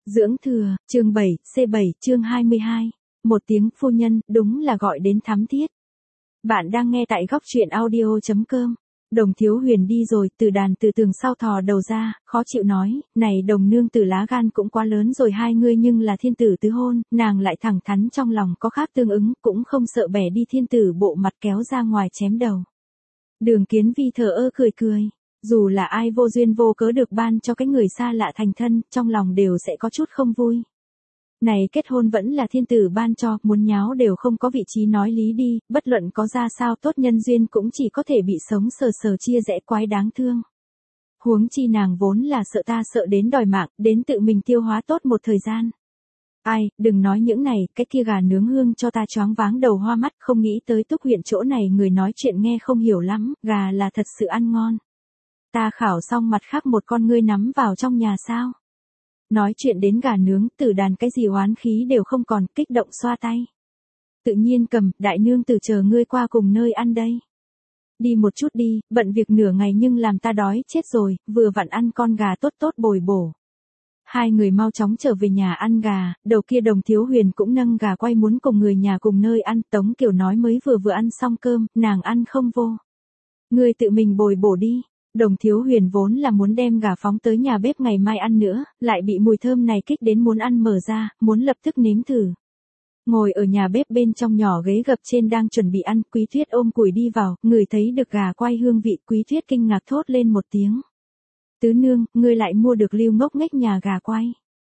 Dưỡng thừa, chương 7, C7, chương 22. Một tiếng phu nhân, đúng là gọi đến thắm thiết. Bạn đang nghe tại góc truyện audio.com. Đồng Thiếu Huyền đi rồi, Từ Đàn từ tường sau thò đầu ra, khó chịu nói, này Đồng nương tử lá gan cũng quá lớn rồi hai ngươi nhưng là thiên tử tứ hôn, nàng lại thẳng thắn trong lòng có khác tương ứng, cũng không sợ bẻ đi thiên tử bộ mặt kéo ra ngoài chém đầu. Đường Kiến Vi thờ ơ cười cười. Dù là ai vô duyên vô cớ được ban cho cái người xa lạ thành thân, trong lòng đều sẽ có chút không vui. Này kết hôn vẫn là thiên tử ban cho, muốn nháo đều không có vị trí nói lý đi, bất luận có ra sao tốt nhân duyên cũng chỉ có thể bị sống sờ sờ chia rẽ quái đáng thương. Huống chi nàng vốn là sợ ta sợ đến đòi mạng, đến tự mình tiêu hóa tốt một thời gian. Ai, đừng nói những này, cái kia gà nướng hương cho ta choáng váng đầu hoa mắt, không nghĩ tới Túc huyện chỗ này người nói chuyện nghe không hiểu lắm, gà là thật sự ăn ngon. Ta khảo xong mặt khác một con ngươi nắm vào trong nhà sao. Nói chuyện đến gà nướng, Tử Đàn cái gì oán khí đều không còn, kích động xoa tay. Tự nhiên cầm, đại nương tử chờ ngươi qua cùng nơi ăn đây. Đi một chút đi, bận việc nửa ngày nhưng làm ta đói chết rồi, vừa vặn ăn con gà tốt tốt bồi bổ. Hai người mau chóng trở về nhà ăn gà, đầu kia Đồng Thiếu Huyền cũng nâng gà quay muốn cùng người nhà cùng nơi ăn, Tống Kiều nói mới vừa ăn xong cơm, nàng ăn không vô. Ngươi tự mình bồi bổ đi. Đồng Thiếu Huyền vốn là muốn đem gà phóng tới nhà bếp ngày mai ăn nữa, lại bị mùi thơm này kích đến muốn ăn mở ra, muốn lập tức nếm thử. Ngồi ở nhà bếp bên trong nhỏ ghế gập trên đang chuẩn bị ăn, Quý Tuyết ôm củi đi vào, người thấy được gà quay hương vị, Quý Tuyết kinh ngạc thốt lên một tiếng. Tứ nương, ngươi lại mua được Lưu Ngốc Nghếch nhà gà quay.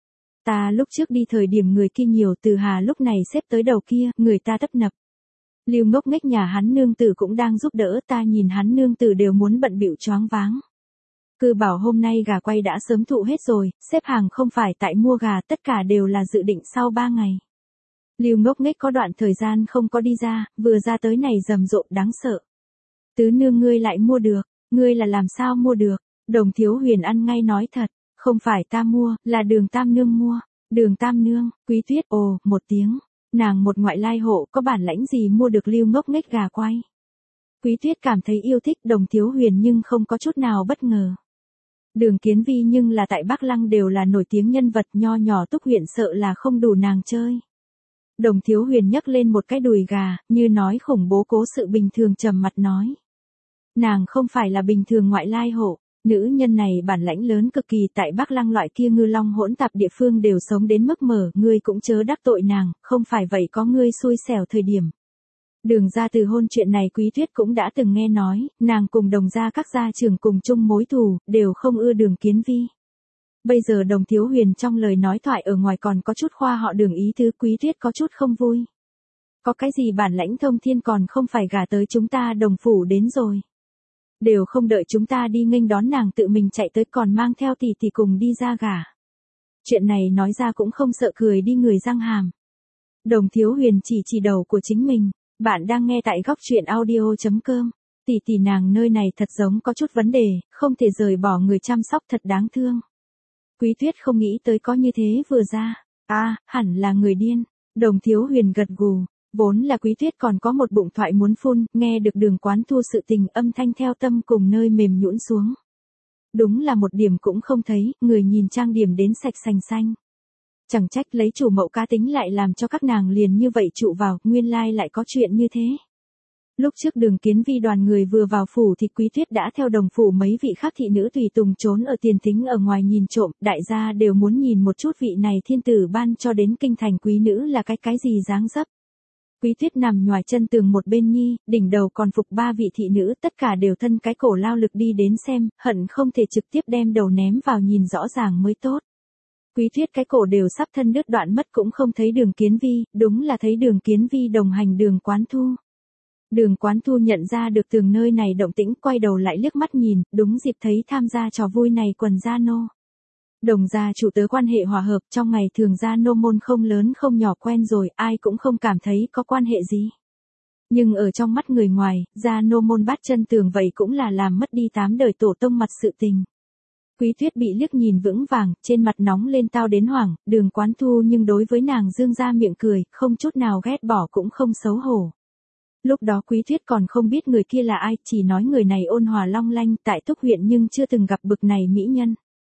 Ta lúc trước đi thời điểm người kia nhiều, Từ Hà lúc này xếp tới đầu kia, người ta tấp nập. Lưu Ngốc Nghếch nhà hắn nương tử cũng đang giúp đỡ, ta nhìn hắn nương tử đều muốn bận bịu choáng váng. Cứ bảo hôm nay gà quay đã sớm thụ hết rồi, xếp hàng không phải tại mua gà, tất cả đều là dự định sau 3 ngày. Lưu Ngốc Nghếch có đoạn thời gian không có đi ra, vừa ra tới này rầm rộ đáng sợ. Tứ nương ngươi lại mua được, ngươi là làm sao mua được? Đồng Thiếu Huyền ăn ngay nói thật, không phải ta mua, là Đường Tam nương mua. Đường Tam nương, Quý Tuyết ồ, một tiếng. Nàng một ngoại lai hộ có bản lãnh gì mua được Lưu Ngốc Nghếch gà quay. Quý Tuyết cảm thấy yêu thích Đồng Thiếu Huyền nhưng không có chút nào bất ngờ. Đường Kiến Vi nhưng là tại Bắc Lăng đều là nổi tiếng nhân vật, nho nhỏ Túc huyện sợ là không đủ nàng chơi. Đồng Thiếu Huyền nhấc lên một cái đùi gà, như nói khủng bố cố sự bình thường trầm mặt nói. Nàng không phải là bình thường ngoại lai hộ. Nữ nhân này bản lãnh lớn cực kỳ, tại Bắc Lăng loại kia ngư long hỗn tạp địa phương đều sống đến mức mở, ngươi cũng chớ đắc tội nàng, không phải vậy có ngươi xui xẻo thời điểm. Đường ra từ hôn chuyện này Quý Tuyết cũng đã từng nghe nói, nàng cùng Đồng gia các gia trưởng cùng chung mối thù, đều không ưa Đường Kiến Vi. Bây giờ Đồng Thiếu Huyền trong lời nói thoại ở ngoài còn có chút khoa họ Đường ý tứ, Quý Tuyết có chút không vui. Có cái gì bản lãnh thông thiên còn không phải gả tới chúng ta Đồng phủ đến rồi. Đều không đợi chúng ta đi nghênh đón nàng tự mình chạy tới còn mang theo tỷ tỷ cùng đi ra gả. Chuyện này nói ra cũng không sợ cười đi người răng hàm. Đồng Thiếu Huyền chỉ đầu của chính mình. Bạn đang nghe tại góc truyện audio.com. Tỷ tỷ nàng nơi này thật giống có chút vấn đề, không thể rời bỏ người chăm sóc thật đáng thương. Quý Tuyết không nghĩ tới có như thế vừa ra. Hẳn là người điên. Đồng Thiếu Huyền gật gù. Vốn là Quý Tuyết còn có một bụng thoại muốn phun, nghe được Đường Quán Thu sự tình, âm thanh theo tâm cùng nơi mềm nhũn xuống. Đúng là một điểm cũng không thấy, người nhìn trang điểm đến sạch sành xanh. Chẳng trách lấy chủ mẫu cá tính lại làm cho các nàng liền như vậy trụ vào, nguyên lai lại có chuyện như thế. Lúc trước Đường Kiến Vi đoàn người vừa vào phủ thì Quý Tuyết đã theo Đồng phủ mấy vị khác thị nữ tùy tùng trốn ở tiền thính ở ngoài nhìn trộm, đại gia đều muốn nhìn một chút vị này thiên tử ban cho đến kinh thành quý nữ là cái gì dáng dấp. Quý Tuyết nằm nhòi chân tường một bên nhi, đỉnh đầu còn phục 3 vị thị nữ, tất cả đều thân cái cổ lao lực đi đến xem, hận không thể trực tiếp đem đầu ném vào nhìn rõ ràng mới tốt. Quý Tuyết cái cổ đều sắp thân đứt đoạn mất cũng không thấy Đường Kiến Vi, đúng là thấy Đường Kiến Vi đồng hành Đường Quán Thu. Đường Quán Thu nhận ra được tường nơi này động tĩnh, quay đầu lại liếc mắt nhìn, đúng dịp thấy tham gia trò vui này quần gia nô. Đồng gia chủ tớ quan hệ hòa hợp, trong ngày thường gia nô môn không lớn không nhỏ quen rồi, ai cũng không cảm thấy có quan hệ gì. Nhưng ở trong mắt người ngoài, gia nô môn bát chân tường vậy cũng là làm mất đi 8 đời tổ tông mặt sự tình. Quý Tuyết bị liếc nhìn vững vàng, trên mặt nóng lên tao đến hoảng, Đường Quán Thu nhưng đối với nàng dương ra miệng cười, không chút nào ghét bỏ cũng không xấu hổ. Lúc đó Quý Tuyết còn không biết người kia là ai, chỉ nói người này ôn hòa long lanh tại Túc huyện nhưng chưa từng gặp bực này mỹ nhân.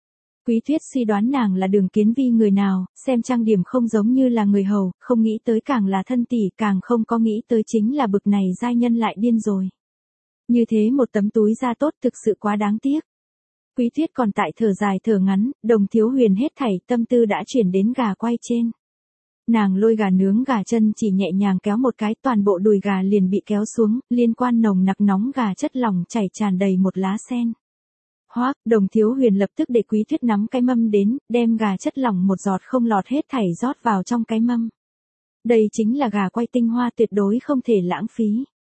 Quý Tuyết suy đoán nàng là Đường Kiến Vi người nào, xem trang điểm không giống như là người hầu, không nghĩ tới càng là thân tỷ, càng không có nghĩ tới chính là bực này giai nhân lại điên rồi. Như thế một tấm túi da tốt thực sự quá đáng tiếc. Quý Tuyết còn tại thở dài thở ngắn, Đồng Thiếu Huyền hết thảy tâm tư đã chuyển đến gà quay trên. Nàng lôi gà nướng gà chân chỉ nhẹ nhàng kéo một cái, toàn bộ đùi gà liền bị kéo xuống, liên quan nồng nặc nóng gà chất lỏng chảy tràn đầy một lá sen. Hoác, Đồng Thiếu Huyền lập tức để Quý Tuyết nắm cái mâm đến, đem gà chất lỏng một giọt không lọt hết thảy rót vào trong cái mâm. Đây chính là gà quay tinh hoa tuyệt đối không thể lãng phí.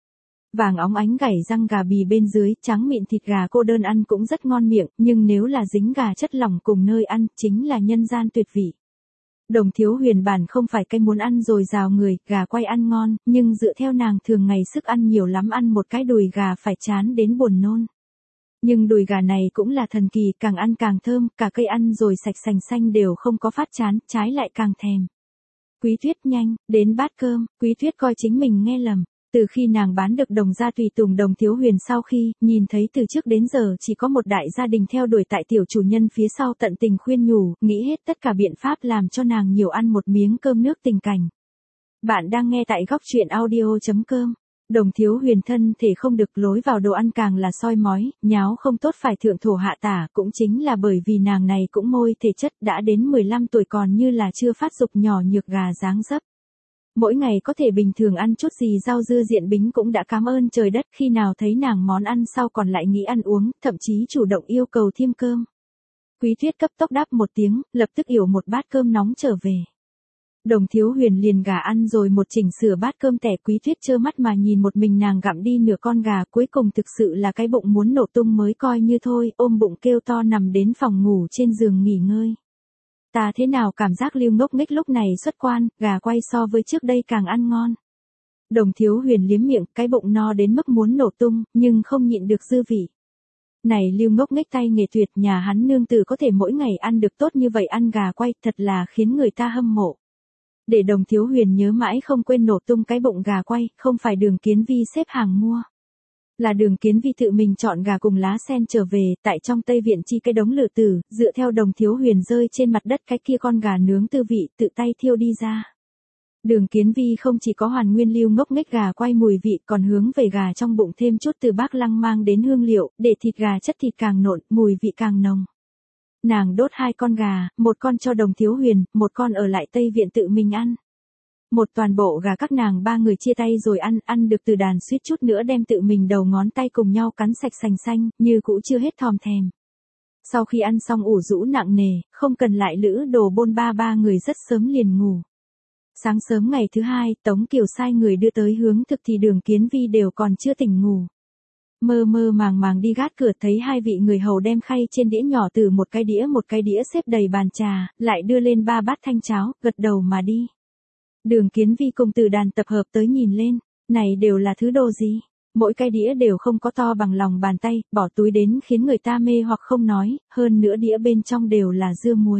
Vàng óng ánh gảy răng gà bì bên dưới, trắng mịn thịt gà cô đơn ăn cũng rất ngon miệng, nhưng nếu là dính gà chất lỏng cùng nơi ăn, chính là nhân gian tuyệt vị. Đồng Thiếu Huyền bản không phải cái muốn ăn rồi rào người, gà quay ăn ngon, nhưng dựa theo nàng thường ngày sức ăn nhiều lắm ăn một cái đùi gà phải chán đến buồn nôn. Nhưng đùi gà này cũng là thần kỳ, càng ăn càng thơm, cả cây ăn rồi sạch sành xanh đều không có phát chán, trái lại càng thèm. Quý Tuyết nhanh, đến bát cơm, Quý Tuyết coi chính mình nghe lầm. Từ khi nàng bán được Đồng gia tùy tùng Đồng Thiếu Huyền sau khi, nhìn thấy từ trước đến giờ chỉ có một đại gia đình theo đuổi tại tiểu chủ nhân phía sau tận tình khuyên nhủ, nghĩ hết tất cả biện pháp làm cho nàng nhiều ăn một miếng cơm nước tình cảnh. Bạn đang nghe tại góc truyện audio.com. Đồng Thiếu Huyền thân thể không được, lối vào đồ ăn càng là soi mói, nháo không tốt phải thượng thổ hạ tả, cũng chính là bởi vì nàng này cũng môi thể chất đã đến 15 tuổi còn như là chưa phát dục nhỏ nhược gà dáng dấp. Mỗi ngày có thể bình thường ăn chút gì rau dưa diện bính cũng đã cảm ơn trời đất, khi nào thấy nàng món ăn sau còn lại nghĩ ăn uống, thậm chí chủ động yêu cầu thêm cơm. Quý Tuyết cấp tốc đáp một tiếng, lập tức yểu một bát cơm nóng trở về. Đồng Thiếu Huyền liền gà ăn rồi một chỉnh sửa bát cơm tẻ, Quý Tuyết trơ mắt mà nhìn một mình nàng gặm đi nửa con gà, cuối cùng thực sự là cái bụng muốn nổ tung mới coi như thôi, ôm bụng kêu to nằm đến phòng ngủ trên giường nghỉ ngơi. Ta thế nào cảm giác Lưu Ngốc Nghếch lúc này xuất quan, gà quay so với trước đây càng ăn ngon. Đồng Thiếu Huyền liếm miệng, cái bụng no đến mức muốn nổ tung, nhưng không nhịn được dư vị. Này Lưu Ngốc Nghếch tay nghề tuyệt, nhà hắn nương tử có thể mỗi ngày ăn được tốt như vậy ăn gà quay, thật là khiến người ta hâm mộ. Để Đồng Thiếu Huyền nhớ mãi không quên nổ tung cái bụng gà quay, không phải Đường Kiến Vi xếp hàng mua. Là Đường Kiến Vi tự mình chọn gà cùng lá sen trở về, tại trong Tây Viện chi cái đống lửa tử, dựa theo Đồng Thiếu Huyền rơi trên mặt đất cái kia con gà nướng tư vị, tự tay thiêu đi ra. Đường Kiến Vi không chỉ có hoàn nguyên Lưu Ngốc Nghếch gà quay mùi vị, còn hướng về gà trong bụng thêm chút từ Bắc Lăng mang đến hương liệu, để thịt gà chất thịt càng nộn, mùi vị càng nồng. Nàng đốt 2 con gà, một con cho Đồng Thiếu Huyền, một con ở lại Tây Viện tự mình ăn. Một toàn bộ gà các nàng 3 người chia tay rồi ăn được từ đàn suýt chút nữa đem tự mình đầu ngón tay cùng nhau cắn sạch sành xanh, như cũ chưa hết thòm thèm. Sau khi ăn xong ủ rũ nặng nề, không cần lại lữ đồ bôn ba người rất sớm liền ngủ. Sáng sớm ngày thứ 2, Tống Kiều sai người đưa tới hướng thực thì Đường Kiến Vi đều còn chưa tỉnh ngủ. Mơ màng đi gác cửa thấy 2 vị người hầu đem khay trên đĩa nhỏ từ một cái đĩa xếp đầy bàn trà, lại đưa lên 3 bát thanh cháo, gật đầu mà đi. Đường Kiến Vi cùng Từ Đàn tập hợp tới nhìn lên, này đều là thứ đồ gì? Mỗi cái đĩa đều không có to bằng lòng bàn tay, bỏ túi đến khiến người ta mê hoặc không nói, hơn nữa đĩa bên trong đều là dưa muối.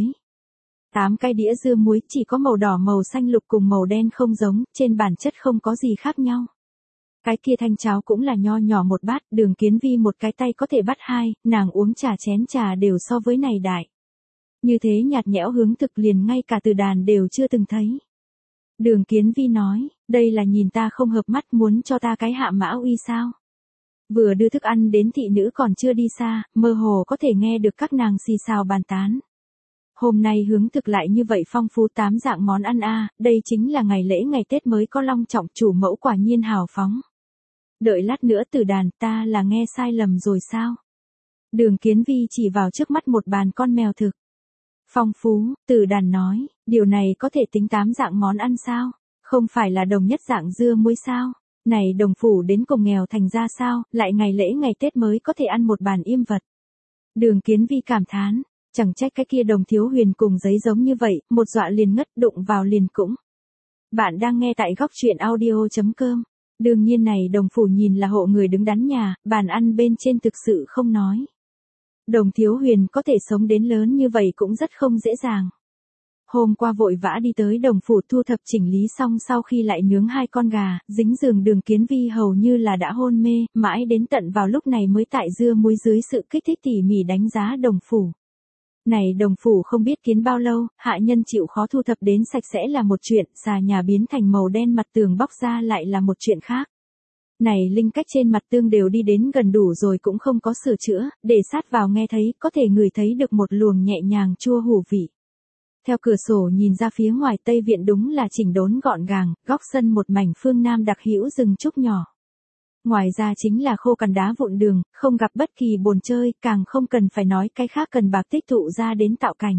8 cái đĩa dưa muối chỉ có màu đỏ màu xanh lục cùng màu đen không giống, trên bản chất không có gì khác nhau. Cái kia thanh cháo cũng là nho nhỏ một bát, Đường Kiến Vi một cái tay có thể bắt 2, nàng uống trà chén trà đều so với này đại. Như thế nhạt nhẽo hướng thực liền ngay cả Từ Đàn đều chưa từng thấy. Đường Kiến Vi nói, đây là nhìn ta không hợp mắt muốn cho ta cái hạ mã uy sao. Vừa đưa thức ăn đến thị nữ còn chưa đi xa, mơ hồ có thể nghe được các nàng xì xào bàn tán. Hôm nay hướng thực lại như vậy phong phú 8 dạng món ăn đây chính là ngày lễ ngày Tết mới có long trọng, chủ mẫu quả nhiên hào phóng. Đợi lát nữa Từ Đàn, ta là nghe sai lầm rồi sao? Đường Kiến Vi chỉ vào trước mắt một bàn con mèo thực. Phong phú, Từ Đàn nói, điều này có thể tính 8 dạng món ăn sao? Không phải là đồng nhất dạng dưa muối sao? Này đồng phủ đến cùng nghèo thành ra sao, lại ngày lễ ngày Tết mới có thể ăn một bàn yêm vật. Đường Kiến Vi cảm thán, chẳng trách cái kia Đồng Thiếu Huyền cùng giấy giống như vậy, một dọa liền ngất, đụng vào liền cũng. Bạn đang nghe tại góc truyện audio.com. Đương nhiên này Đồng phủ nhìn là hộ người đứng đắn nhà, bàn ăn bên trên thực sự không nói. Đồng Thiếu Huyền có thể sống đến lớn như vậy cũng rất không dễ dàng. Hôm qua vội vã đi tới Đồng phủ thu thập chỉnh lý xong sau khi lại nướng 2 con gà, dính giường Đường Kiến Vi hầu như là đã hôn mê, mãi đến tận vào lúc này mới tại dưa muối dưới sự kích thích tỉ mỉ đánh giá Đồng phủ. Này đồng phủ không biết kiến bao lâu, hạ nhân chịu khó thu thập đến sạch sẽ là một chuyện, xà nhà biến thành màu đen mặt tường bóc ra lại là một chuyện khác. Này linh cách trên mặt tường đều đi đến gần đủ rồi cũng không có sửa chữa, để sát vào nghe thấy, có thể ngửi thấy được một luồng nhẹ nhàng chua hủ vị. Theo cửa sổ nhìn ra phía ngoài Tây Viện đúng là chỉnh đốn gọn gàng, góc sân một mảnh phương Nam đặc hữu rừng trúc nhỏ. Ngoài ra chính là khô cằn đá vụn đường, không gặp bất kỳ bồn chơi, càng không cần phải nói cái khác cần bạc tích tụ ra đến tạo cảnh.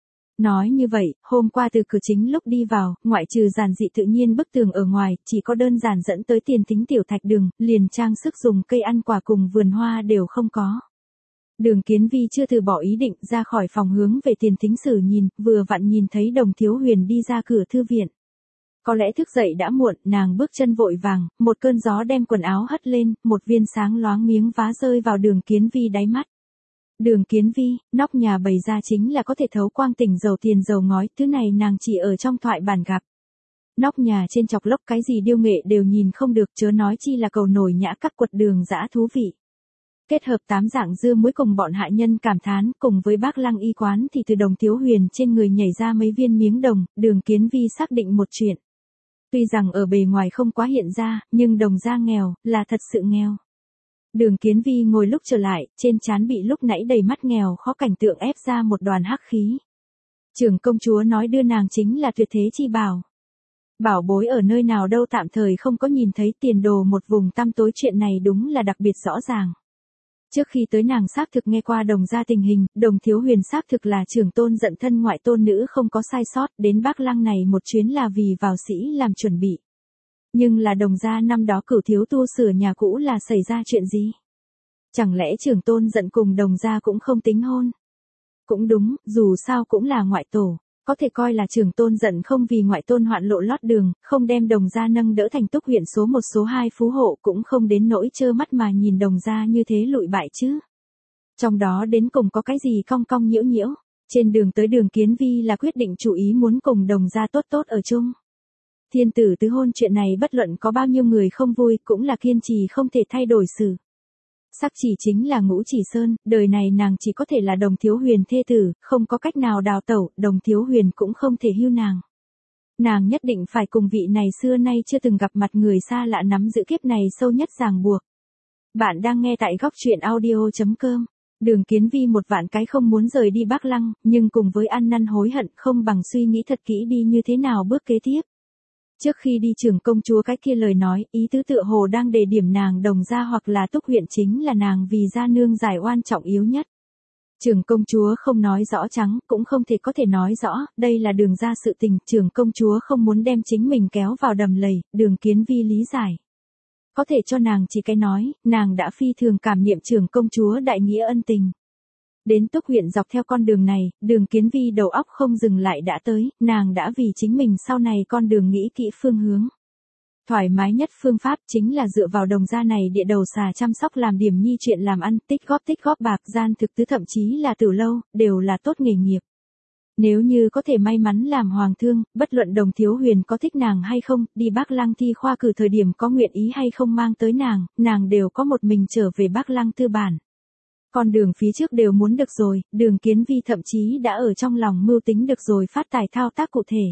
Nói như vậy, hôm qua từ cửa chính lúc đi vào, ngoại trừ giản dị tự nhiên bức tường ở ngoài, chỉ có đơn giản dẫn tới tiền thính tiểu thạch đường, liền trang sức dùng cây ăn quả cùng vườn hoa đều không có. Đường Kiến Vi chưa từ bỏ ý định ra khỏi phòng hướng về tiền thính sử nhìn, vừa vặn nhìn thấy Đồng Thiếu Huyền đi ra cửa thư viện. Có lẽ thức dậy đã muộn, nàng bước chân vội vàng, một cơn gió đem quần áo hất lên, một viên sáng loáng miếng vá rơi vào Đường Kiến Vi đáy mắt. Đường Kiến Vi, nóc nhà bày ra chính là có thể thấu quang tỉnh dầu tiền dầu ngói, thứ này nàng chỉ ở trong thoại bản gặp. Nóc nhà trên chọc lốc cái gì điêu nghệ đều nhìn không được, chớ nói chi là cầu nổi nhã các quật đường dã thú vị. Kết hợp 8 dạng dưa muối cùng bọn hạ nhân cảm thán, cùng với bác Lăng y quán thì từ Đồng Thiếu Huyền trên người nhảy ra mấy viên miếng đồng, Đường Kiến Vi xác định một chuyện. Tuy rằng ở bề ngoài không quá hiện ra, nhưng Đồng gia nghèo, là thật sự nghèo. Đường Kiến Vi ngồi lúc trở lại, trên trán bị lúc nãy đầy mắt nghèo khó cảnh tượng ép ra một đoàn hắc khí. Trưởng công chúa nói đưa nàng chính là tuyệt thế chi bảo. Bảo bối ở nơi nào đâu tạm thời không có nhìn thấy tiền đồ một vùng tăm tối, chuyện này đúng là đặc biệt rõ ràng. Trước khi tới nàng xác thực nghe qua Đồng gia tình hình, Đồng Thiếu Huyền xác thực là trưởng tôn giận thân ngoại tôn nữ không có sai sót, đến Bác Lăng này một chuyến là vì vào sĩ làm chuẩn bị. Nhưng là Đồng gia năm đó cửu thiếu tu sửa nhà cũ là xảy ra chuyện gì? Chẳng lẽ trưởng tôn giận cùng Đồng gia cũng không tính hôn? Cũng đúng, dù sao cũng là ngoại tổ. Có thể coi là trưởng tôn giận không vì ngoại tôn hoạn lộ lót đường, không đem Đồng gia nâng đỡ thành Túc huyện số 1 số 2 phú hộ, cũng không đến nỗi trơ mắt mà nhìn Đồng gia như thế lụi bại chứ. Trong đó đến cùng có cái gì cong cong nhiễu nhiễu. Trên đường tới Đường Kiến Vi là quyết định chủ ý muốn cùng Đồng gia tốt tốt ở chung. Thiên tử tứ hôn chuyện này bất luận có bao nhiêu người không vui, cũng là kiên trì không thể thay đổi xử. Sắc chỉ chính là Ngũ Chỉ Sơn, đời này nàng chỉ có thể là Đồng Thiếu Huyền thê tử, không có cách nào đào tẩu, Đồng Thiếu Huyền cũng không thể hưu nàng. Nàng nhất định phải cùng vị này xưa nay chưa từng gặp mặt người xa lạ nắm giữ kiếp này sâu nhất ràng buộc. Bạn đang nghe tại góc truyện audio.com. Đường Kiến Vi một vạn cái không muốn rời đi Bác Lăng, nhưng cùng với ăn năn hối hận không bằng suy nghĩ thật kỹ đi như thế nào bước kế tiếp. Trước khi đi trưởng công chúa cái kia lời nói, ý tứ tựa hồ đang đề điểm nàng Đồng gia hoặc là Túc huyện chính là nàng vì gia nương giải oan trọng yếu nhất. Trưởng công chúa không nói rõ trắng, cũng không thể có thể nói rõ, đây là Đường gia sự tình, trưởng công chúa không muốn đem chính mình kéo vào đầm lầy, Đường Kiến Vi lý giải. Có thể cho nàng chỉ cái nói, nàng đã phi thường cảm niệm trưởng công chúa đại nghĩa ân tình. Đến Túc huyện dọc theo con đường này, Đường Kiến Vi đầu óc không dừng lại đã tới, nàng đã vì chính mình sau này con đường nghĩ kỹ phương hướng. Thoải mái nhất phương pháp chính là dựa vào Đồng gia này địa đầu xà chăm sóc làm điểm nhi chuyện làm ăn, tích góp bạc gian thực tứ thậm chí là tử lâu, đều là tốt nghề nghiệp. Nếu như có thể may mắn làm hoàng thương, bất luận Đồng Thiếu Huyền có thích nàng hay không, đi Bác Lăng thi khoa cử thời điểm có nguyện ý hay không mang tới nàng đều có một mình trở về Bác Lăng tư bản. Con đường phía trước đều muốn được rồi, Đường Kiến Vi thậm chí đã ở trong lòng mưu tính được rồi phát tài thao tác cụ thể.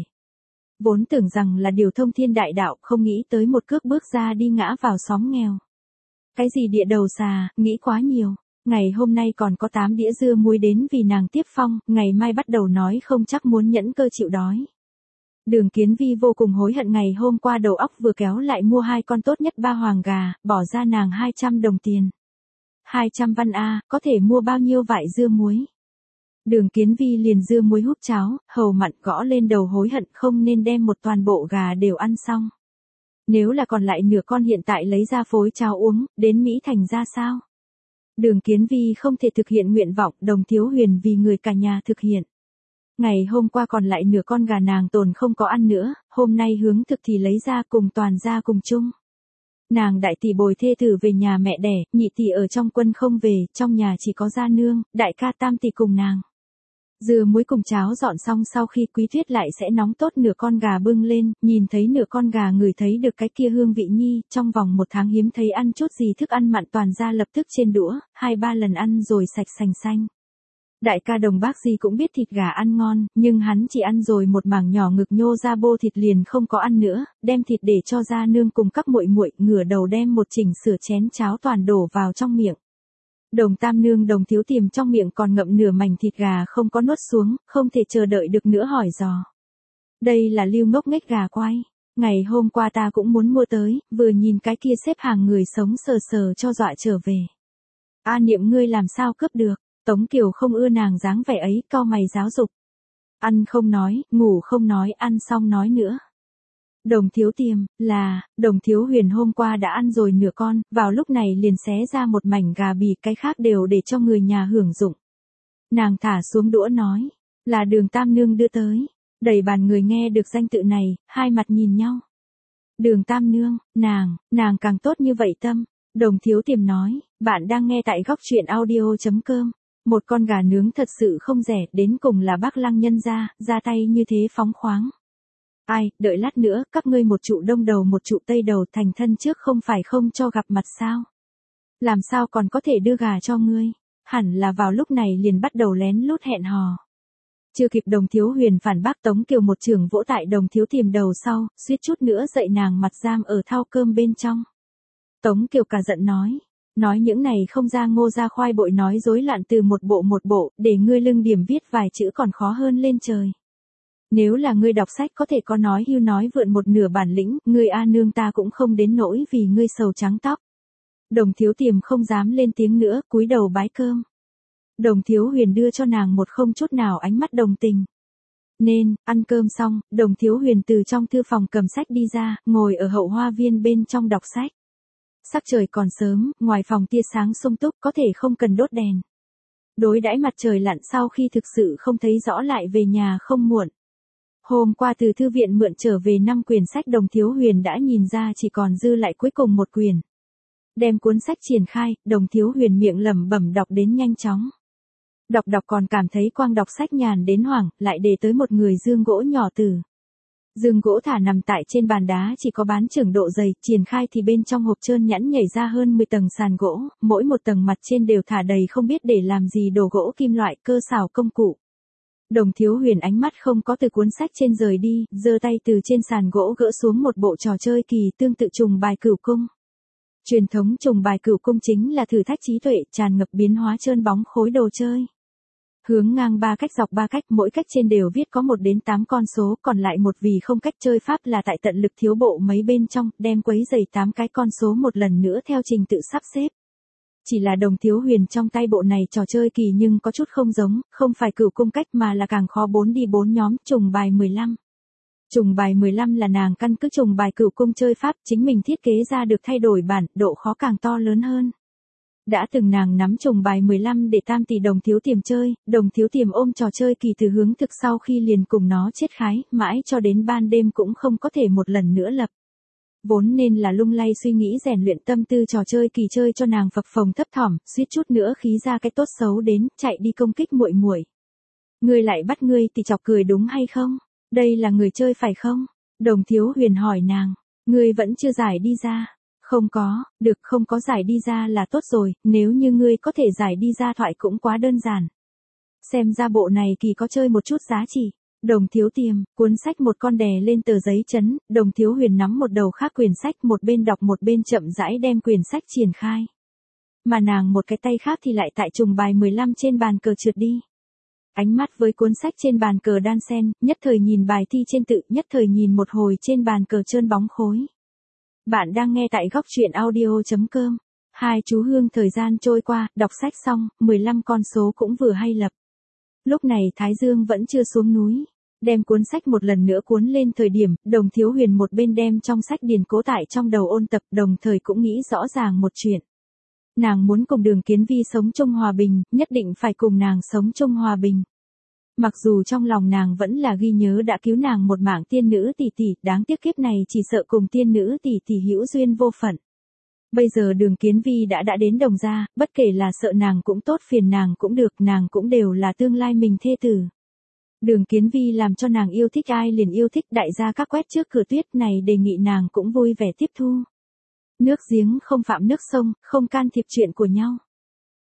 Vốn tưởng rằng là điều thông thiên đại đạo, không nghĩ tới một cước bước ra đi ngã vào xóm nghèo. Cái gì địa đầu xà, nghĩ quá nhiều. Ngày hôm nay còn có 8 đĩa dưa muối đến vì nàng tiếp phong, ngày mai bắt đầu nói không chắc muốn nhẫn cơ chịu đói. Đường Kiến Vi vô cùng hối hận ngày hôm qua đầu óc vừa kéo lại mua 2 con tốt nhất 3 hoàng gà, bỏ ra nàng 200 đồng tiền. 200 văn A, có thể mua bao nhiêu vại dưa muối. Đường Kiến Vi liền dưa muối húp cháo, hầu mặn gõ lên đầu hối hận không nên đem một toàn bộ gà đều ăn xong. Nếu là còn lại nửa con hiện tại lấy ra phối cháo uống, đến Mỹ Thành ra sao? Đường Kiến Vi không thể thực hiện nguyện vọng, Đồng Thiếu Huyền vì người cả nhà thực hiện. Ngày hôm qua còn lại nửa con gà nàng tồn không có ăn nữa, hôm nay hướng thực thì lấy ra cùng toàn gia cùng chung. Nàng đại tỷ bồi thê tử về nhà mẹ đẻ, nhị tỷ ở trong quân không về, trong nhà chỉ có gia nương, đại ca tam tỷ cùng nàng. Dưa muối cùng cháo dọn xong sau khi Quý Tuyết lại sẽ nóng tốt nửa con gà bưng lên, nhìn thấy nửa con gà ngửi thấy được cái kia hương vị nhi, trong vòng 1 tháng hiếm thấy ăn chút gì thức ăn mặn toàn ra lập tức trên đũa, 2-3 lần ăn rồi sạch sành xanh. Đại ca Đồng Bác Di cũng biết thịt gà ăn ngon, nhưng hắn chỉ ăn rồi một mảng nhỏ ngực nhô ra bô thịt liền không có ăn nữa, đem thịt để cho ra nương cùng các muội muội, ngửa đầu đem một chỉnh sửa chén cháo toàn đổ vào trong miệng. Đồng Tam Nương Đồng Thiếu Tiềm trong miệng còn ngậm nửa mảnh thịt gà không có nuốt xuống, không thể chờ đợi được nữa hỏi dò. Đây là Lưu ngốc nghếch gà quay. Ngày hôm qua ta cũng muốn mua tới, vừa nhìn cái kia xếp hàng người sống sờ sờ cho dọa trở về. A Niệm ngươi làm sao cướp được? Tống Kiều không ưa nàng dáng vẻ ấy, cau mày giáo dục. Ăn không nói, ngủ không nói, ăn xong nói nữa. Đồng Thiếu Tiềm, Đồng Thiếu Huyền hôm qua đã ăn rồi nửa con, vào lúc này liền xé ra một mảnh gà bì, cái khác đều để cho người nhà hưởng dụng. Nàng thả xuống đũa nói, là Đường Tam Nương đưa tới. Đầy bàn người nghe được danh tự này, hai mặt nhìn nhau. Đường Tam Nương, nàng càng tốt như vậy tâm. Đồng Thiếu Tiềm nói, bạn đang nghe tại góc truyện audio.com. Một con gà nướng thật sự không rẻ, đến cùng là Bác Lăng nhân ra tay như thế phóng khoáng. Ai, đợi lát nữa, các ngươi một trụ đông đầu một trụ tây đầu, thành thân trước không phải không cho gặp mặt sao? Làm sao còn có thể đưa gà cho ngươi? Hẳn là vào lúc này liền bắt đầu lén lút hẹn hò. Chưa kịp Đồng Thiếu Huyền phản bác, Tống Kiều một chưởng vỗ tại Đồng Thiếu Tiềm đầu sau, suýt chút nữa dậy nàng mặt giam ở thau cơm bên trong. Tống Kiều cả giận nói những này không ra ngô ra khoai bội nói rối loạn từ một bộ, để ngươi lưng điểm viết vài chữ còn khó hơn lên trời. Nếu là ngươi đọc sách có thể có nói hưu nói vượn một nửa bản lĩnh, ngươi A Nương ta cũng không đến nỗi vì ngươi sầu trắng tóc. Đồng Thiếu Tiềm không dám lên tiếng nữa, cúi đầu bái cơm. Đồng Thiếu Huyền đưa cho nàng một không chút nào ánh mắt đồng tình. Nên, ăn cơm xong, Đồng Thiếu Huyền từ trong thư phòng cầm sách đi ra, ngồi ở hậu hoa viên bên trong đọc sách. Sắc trời còn sớm, ngoài phòng tia sáng sung túc, có thể không cần đốt đèn. Đối đãi mặt trời lặn sau khi thực sự không thấy rõ lại về nhà không muộn. Hôm qua từ thư viện mượn trở về 5 quyển sách, Đồng Thiếu Huyền đã nhìn ra chỉ còn dư lại cuối cùng một quyển. Đem cuốn sách triển khai, Đồng Thiếu Huyền miệng lẩm bẩm đọc đến nhanh chóng. Đọc còn cảm thấy quang đọc sách nhàn đến hoảng, lại để tới một người dương gỗ nhỏ từ. Dương gỗ thả nằm tại trên bàn đá chỉ có bán chưởng độ dày, triển khai thì bên trong hộp trơn nhẵn nhảy ra hơn 10 tầng sàn gỗ, mỗi một tầng mặt trên đều thả đầy không biết để làm gì đồ gỗ kim loại, cơ xảo công cụ. Đồng Thiếu Huyền ánh mắt không có từ cuốn sách trên rời đi, giơ tay từ trên sàn gỗ gỡ xuống một bộ trò chơi kỳ tương tự trùng bài cửu cung. Truyền thống trùng bài cửu cung chính là thử thách trí tuệ, tràn ngập biến hóa trơn bóng khối đồ chơi. Hướng ngang 3 cách, dọc 3 cách, mỗi cách trên đều viết có 1 đến 8 con số, còn lại một vì không cách chơi pháp là tại tận lực thiếu bộ mấy bên trong, đem quấy dày 8 cái con số một lần nữa theo trình tự sắp xếp. Chỉ là Đồng Thiếu Huyền trong tay bộ này trò chơi kỳ nhưng có chút không giống, không phải cửu cung cách mà là càng khó 4 đi 4 nhóm, trùng bài 15. Trùng bài 15 là nàng căn cứ trùng bài cửu cung chơi pháp, chính mình thiết kế ra được thay đổi bản, độ khó càng to lớn hơn. Đã từng nàng nắm trùng bài 15 để Tam tỷ Đồng Thiếu Tiềm chơi, Đồng Thiếu Tiềm ôm trò chơi kỳ từ hướng thực sau khi liền cùng nó chết khái, mãi cho đến ban đêm cũng không có thể một lần nữa lập. Vốn nên là lung lay suy nghĩ rèn luyện tâm tư trò chơi kỳ chơi cho nàng phập phồng thấp thỏm, suýt chút nữa khí ra cái tốt xấu đến, chạy đi công kích muội muội. Ngươi lại bắt ngươi thì chọc cười đúng hay không? Đây là người chơi phải không? Đồng Thiếu Huyền hỏi nàng, ngươi vẫn chưa giải đi ra. Không có, được không có giải đi ra là tốt rồi, nếu như ngươi có thể giải đi ra thoại cũng quá đơn giản. Xem ra bộ này kỳ có chơi một chút giá trị. Đồng Thiếu Tiềm, cuốn sách một con đè lên tờ giấy chấn, Đồng Thiếu Huyền nắm một đầu khác quyển sách, một bên đọc một bên chậm rãi đem quyển sách triển khai. Mà nàng một cái tay khác thì lại tại trùng bài 15 trên bàn cờ trượt đi. Ánh mắt với cuốn sách trên bàn cờ đan xen, nhất thời nhìn bài thi trên tự, nhất thời nhìn một hồi trên bàn cờ trơn bóng khối. Bạn đang nghe tại góc truyện audio.com. Hai chú Hương thời gian trôi qua, đọc sách xong, 15 con số cũng vừa hay lập. Lúc này Thái Dương vẫn chưa xuống núi. Đem cuốn sách một lần nữa cuốn lên thời điểm, Đồng Thiếu Huyền một bên đem trong sách điền cố tại trong đầu ôn tập, đồng thời cũng nghĩ rõ ràng một chuyện. Nàng muốn cùng Đường Kiến Vi sống chung hòa bình, nhất định phải cùng nàng sống chung hòa bình. Mặc dù trong lòng nàng vẫn là ghi nhớ đã cứu nàng một mạng tiên nữ tỷ tỷ, đáng tiếc kiếp này chỉ sợ cùng tiên nữ tỷ tỷ hữu duyên vô phận. Bây giờ Đường Kiến Vi đã đến Đồng gia, bất kể là sợ nàng cũng tốt phiền nàng cũng được, nàng cũng đều là tương lai mình thê tử. Đường Kiến Vi làm cho nàng yêu thích ai liền yêu thích, đại gia các quét trước cửa tuyết này đề nghị nàng cũng vui vẻ tiếp thu. Nước giếng không phạm nước sông, không can thiệp chuyện của nhau.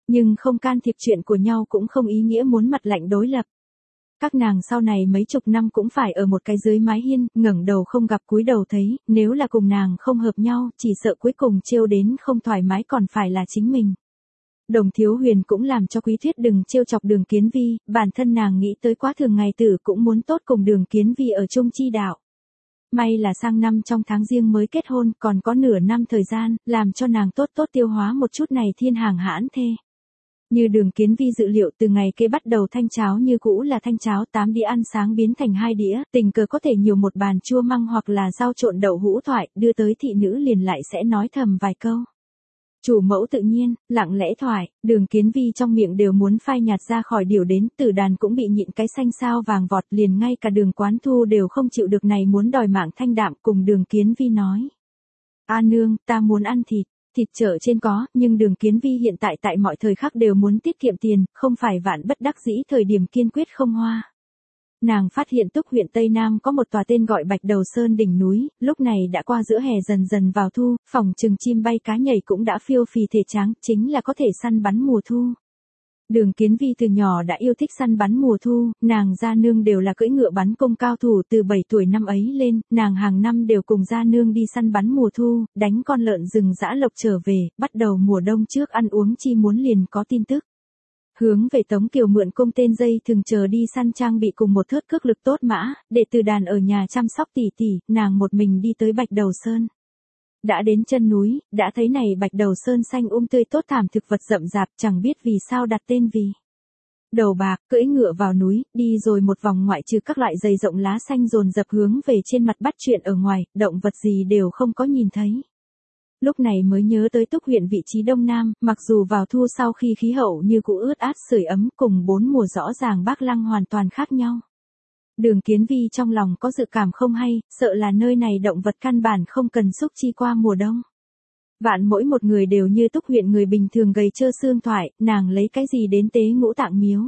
Nhưng không can thiệp chuyện của nhau cũng không ý nghĩa muốn mặt lạnh đối lập. Các nàng sau này mấy chục năm cũng phải ở một cái dưới mái hiên, ngẩng đầu không gặp cúi đầu thấy, nếu là cùng nàng không hợp nhau, chỉ sợ cuối cùng trêu đến không thoải mái còn phải là chính mình. Đồng Thiếu Huyền cũng làm cho Quý Thuyết đừng trêu chọc Đường Kiến Vi, bản thân nàng nghĩ tới quá thường ngày tử cũng muốn tốt cùng Đường Kiến Vi ở chung chi đạo. May là sang năm trong tháng Giêng mới kết hôn, còn có nửa năm thời gian, làm cho nàng tốt tốt tiêu hóa một chút này thiên hàng hãn thê. Như Đường Kiến Vi dự liệu từ ngày kế bắt đầu thanh cháo như cũ là thanh cháo 8 đĩa ăn sáng biến thành 2 đĩa, tình cờ có thể nhiều một bàn chua măng hoặc là rau trộn đậu hũ thoại, đưa tới thị nữ liền lại sẽ nói thầm vài câu. Chủ mẫu tự nhiên, lặng lẽ thoại, Đường Kiến Vi trong miệng đều muốn phai nhạt ra khỏi điều đến, Tử Đàn cũng bị nhịn cái xanh sao vàng vọt, liền ngay cả Đường Quán Thu đều không chịu được này muốn đòi mạng thanh đạm cùng Đường Kiến Vi nói. A nương, ta muốn ăn thịt. Thịt chợ trên có, nhưng Đường Kiến Vi hiện tại mọi thời khắc đều muốn tiết kiệm tiền, không phải vạn bất đắc dĩ thời điểm kiên quyết không hoa. Nàng phát hiện Túc huyện Tây Nam có một tòa tên gọi Bạch Đầu Sơn đỉnh núi, lúc này đã qua giữa hè dần dần vào thu, phòng trừng chim bay cá nhảy cũng đã phiêu phì thể tráng, chính là có thể săn bắn mùa thu. Đường Kiến Vi từ nhỏ đã yêu thích săn bắn mùa thu, nàng gia nương đều là cưỡi ngựa bắn cung cao thủ từ 7 tuổi năm ấy lên, nàng hàng năm đều cùng gia nương đi săn bắn mùa thu, đánh con lợn rừng dã lộc trở về, bắt đầu mùa đông trước ăn uống chi muốn liền có tin tức. Hướng về Tống Kiều mượn cung tên dây thường chờ đi săn trang bị cùng một thớt cước lực tốt mã, để Từ Đàn ở nhà chăm sóc tỉ tỉ, nàng một mình đi tới Bạch Đầu Sơn. Đã đến chân núi, đã thấy này Bạch Đầu Sơn xanh tươi tốt thảm thực vật rậm rạp, chẳng biết vì sao đặt tên vì. Đầu bạc, cưỡi ngựa vào núi, đi rồi một vòng ngoại trừ các loại dày rộng lá xanh dồn dập hướng về trên mặt bắt chuyện ở ngoài, động vật gì đều không có nhìn thấy. Lúc này mới nhớ tới Túc huyện vị trí đông nam, mặc dù vào thu sau khi khí hậu như cũ ướt át sưởi ấm cùng 4 mùa rõ ràng Bắc Lăng hoàn toàn khác nhau. Đường Kiến Vi trong lòng có dự cảm không hay, sợ là nơi này động vật căn bản không cần xúc chi qua mùa đông. Vạn mỗi một người đều như Túc huyện người bình thường gầy trơ xương thoại, nàng lấy cái gì đến tế ngũ tạng miếu.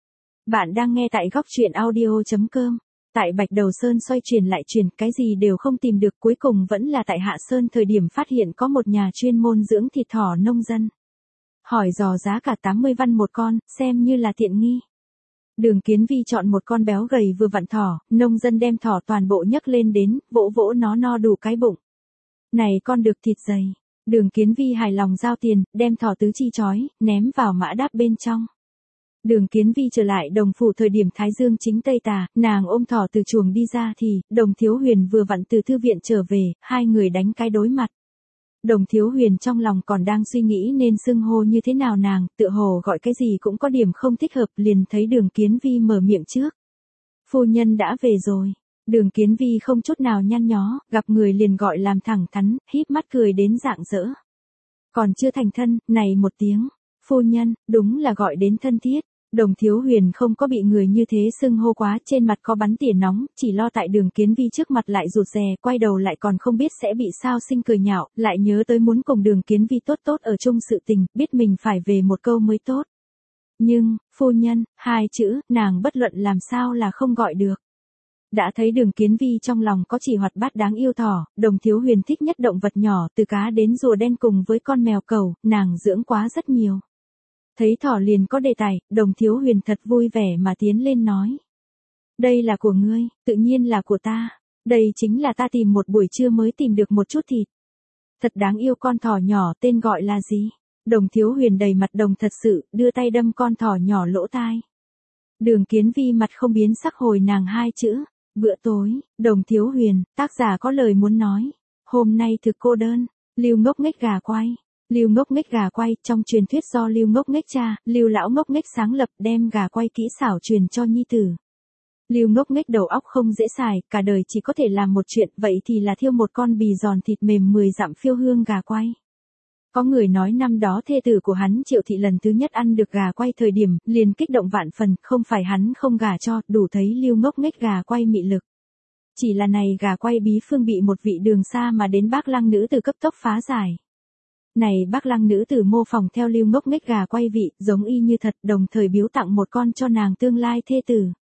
Bạn đang nghe tại góc truyện audio.com. Tại Bạch Đầu Sơn xoay chuyển lại chuyển, cái gì đều không tìm được, cuối cùng vẫn là tại Hạ Sơn thời điểm phát hiện có một nhà chuyên môn dưỡng thịt thỏ nông dân. Hỏi dò giá cả 80 văn một con, xem như là tiện nghi. Đường Kiến Vi chọn một con béo gầy vừa vặn thỏ, nông dân đem thỏ toàn bộ nhấc lên đến, vỗ vỗ nó no đủ cái bụng. Này con được thịt dày. Đường Kiến Vi hài lòng giao tiền, đem thỏ tứ chi chói, ném vào mã đáp bên trong. Đường Kiến Vi trở lại Đồng phủ thời điểm Thái Dương chính tây tà, nàng ôm thỏ từ chuồng đi ra thì, Đồng Thiếu Huyền vừa vặn từ thư viện trở về, hai người đánh cái đối mặt. Đồng Thiếu Huyền trong lòng còn đang suy nghĩ nên xưng hô như thế nào nàng, tựa hồ gọi cái gì cũng có điểm không thích hợp, liền thấy Đường Kiến Vi mở miệng trước. Phu nhân đã về rồi. Đường Kiến Vi không chút nào nhăn nhó, gặp người liền gọi làm thẳng thắn, híp mắt cười đến rạng rỡ. Còn chưa thành thân, này một tiếng. Phu nhân, đúng là gọi đến thân thiết. Đồng Thiếu Huyền không có bị người như thế xưng hô quá, trên mặt có bắn tỉa nóng, chỉ lo tại Đường Kiến Vi trước mặt lại rụt rè, quay đầu lại còn không biết sẽ bị sao sinh cười nhạo, lại nhớ tới muốn cùng Đường Kiến Vi tốt tốt ở chung sự tình, biết mình phải về một câu mới tốt. Nhưng, phu nhân, hai chữ, nàng bất luận làm sao là không gọi được. Đã thấy Đường Kiến Vi trong lòng có chỉ hoạt bát đáng yêu thỏ, Đồng Thiếu Huyền thích nhất động vật nhỏ, từ cá đến rùa đen cùng với con mèo cẩu, nàng dưỡng quá rất nhiều. Thấy thỏ liền có đề tài, Đồng Thiếu Huyền thật vui vẻ mà tiến lên nói. Đây là của ngươi, tự nhiên là của ta. Đây chính là ta tìm một buổi trưa mới tìm được một chút thịt. Thật đáng yêu con thỏ nhỏ, tên gọi là gì? Đồng Thiếu Huyền đầy mặt đồng thật sự, đưa tay đâm con thỏ nhỏ lỗ tai. Đường Kiến Vi mặt không biến sắc hồi nàng hai chữ. Bữa tối, Đồng Thiếu Huyền, tác giả có lời muốn nói. Hôm nay thực cô đơn, Lưu Ngốc Nghếch gà quay. Lưu Ngốc Nghếch gà quay, trong truyền thuyết do Lưu Ngốc Nghếch cha, Lưu lão Ngốc Nghếch sáng lập, đem gà quay kỹ xảo truyền cho nhi tử. Lưu Ngốc Nghếch đầu óc không dễ xài, cả đời chỉ có thể làm một chuyện, vậy thì là thiêu một con bì giòn thịt mềm 10 dặm phiêu hương gà quay. Có người nói năm đó thê tử của hắn Triệu thị lần thứ nhất ăn được gà quay thời điểm, liền kích động vạn phần, không phải hắn không gả cho, đủ thấy Lưu Ngốc Nghếch gà quay mị lực. Chỉ là này gà quay bí phương bị một vị đường xa mà đến Bác Lăng nữ tử cấp tốc phá giải. Này Bác Lăng nữ tử mô phỏng theo Lưu Ngốc Nghếch gà quay vị, giống y như thật, đồng thời biếu tặng một con cho nàng tương lai thê tử.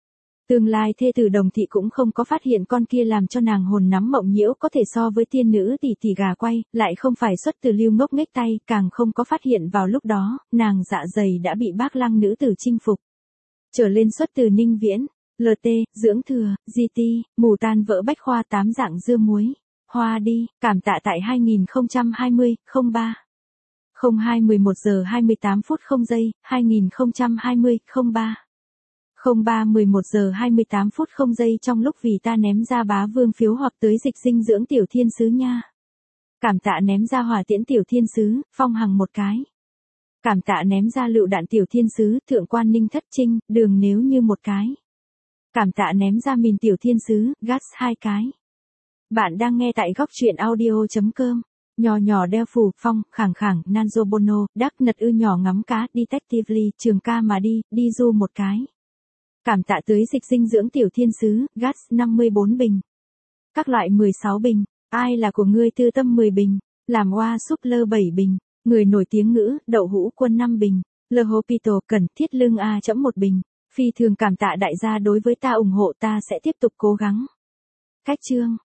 Tương lai thê tử Đồng Thị cũng không có phát hiện con kia làm cho nàng hồn nắm mộng nhiễu có thể so với tiên nữ tỷ tỷ gà quay, lại không phải xuất từ Lưu Ngốc Nghếch tay, càng không có phát hiện vào lúc đó, nàng dạ dày đã bị Bác Lăng nữ tử chinh phục. Trở lên xuất từ Ninh Viễn, LT, dưỡng thừa, GT, mù tan vỡ bách khoa 8 dạng dưa muối. Hoa đi, cảm tạ tại 2020, 03. 02 11 giờ 28 phút 0 giây, 2020, 03. 03 11 giờ 28 phút 0 giây trong lúc vì ta ném ra bá vương phiếu hoặc tới dịch dinh dưỡng tiểu thiên sứ nha. Cảm tạ ném ra hỏa tiễn tiểu thiên sứ, Phong Hằng một cái. Cảm tạ ném ra lựu đạn tiểu thiên sứ, Thượng quan Ninh Thất Trinh, Đường Nếu Như một cái. Cảm tạ ném ra mìn tiểu thiên sứ, Gas 2 cái. Bạn đang nghe tại góc truyện audio.com. Nhỏ nhỏ đeo phù, Phong, khẳng khẳng, Nanzo Bono, đắc nật ư nhỏ ngắm cá, Detectively, trường ca mà đi du một cái. Cảm tạ tới dịch dinh dưỡng tiểu thiên sứ, Gas 54 bình. Các loại 16 bình. Ai là của ngươi tư tâm 10 bình. Làm oa súp lơ 7 bình. Người nổi tiếng ngữ, đậu hũ quân 5 bình. Lơ Hopito cần thiết lương A chấm 1 bình. Phi thường cảm tạ đại gia đối với ta ủng hộ ta sẽ tiếp tục cố gắng. Cách chương.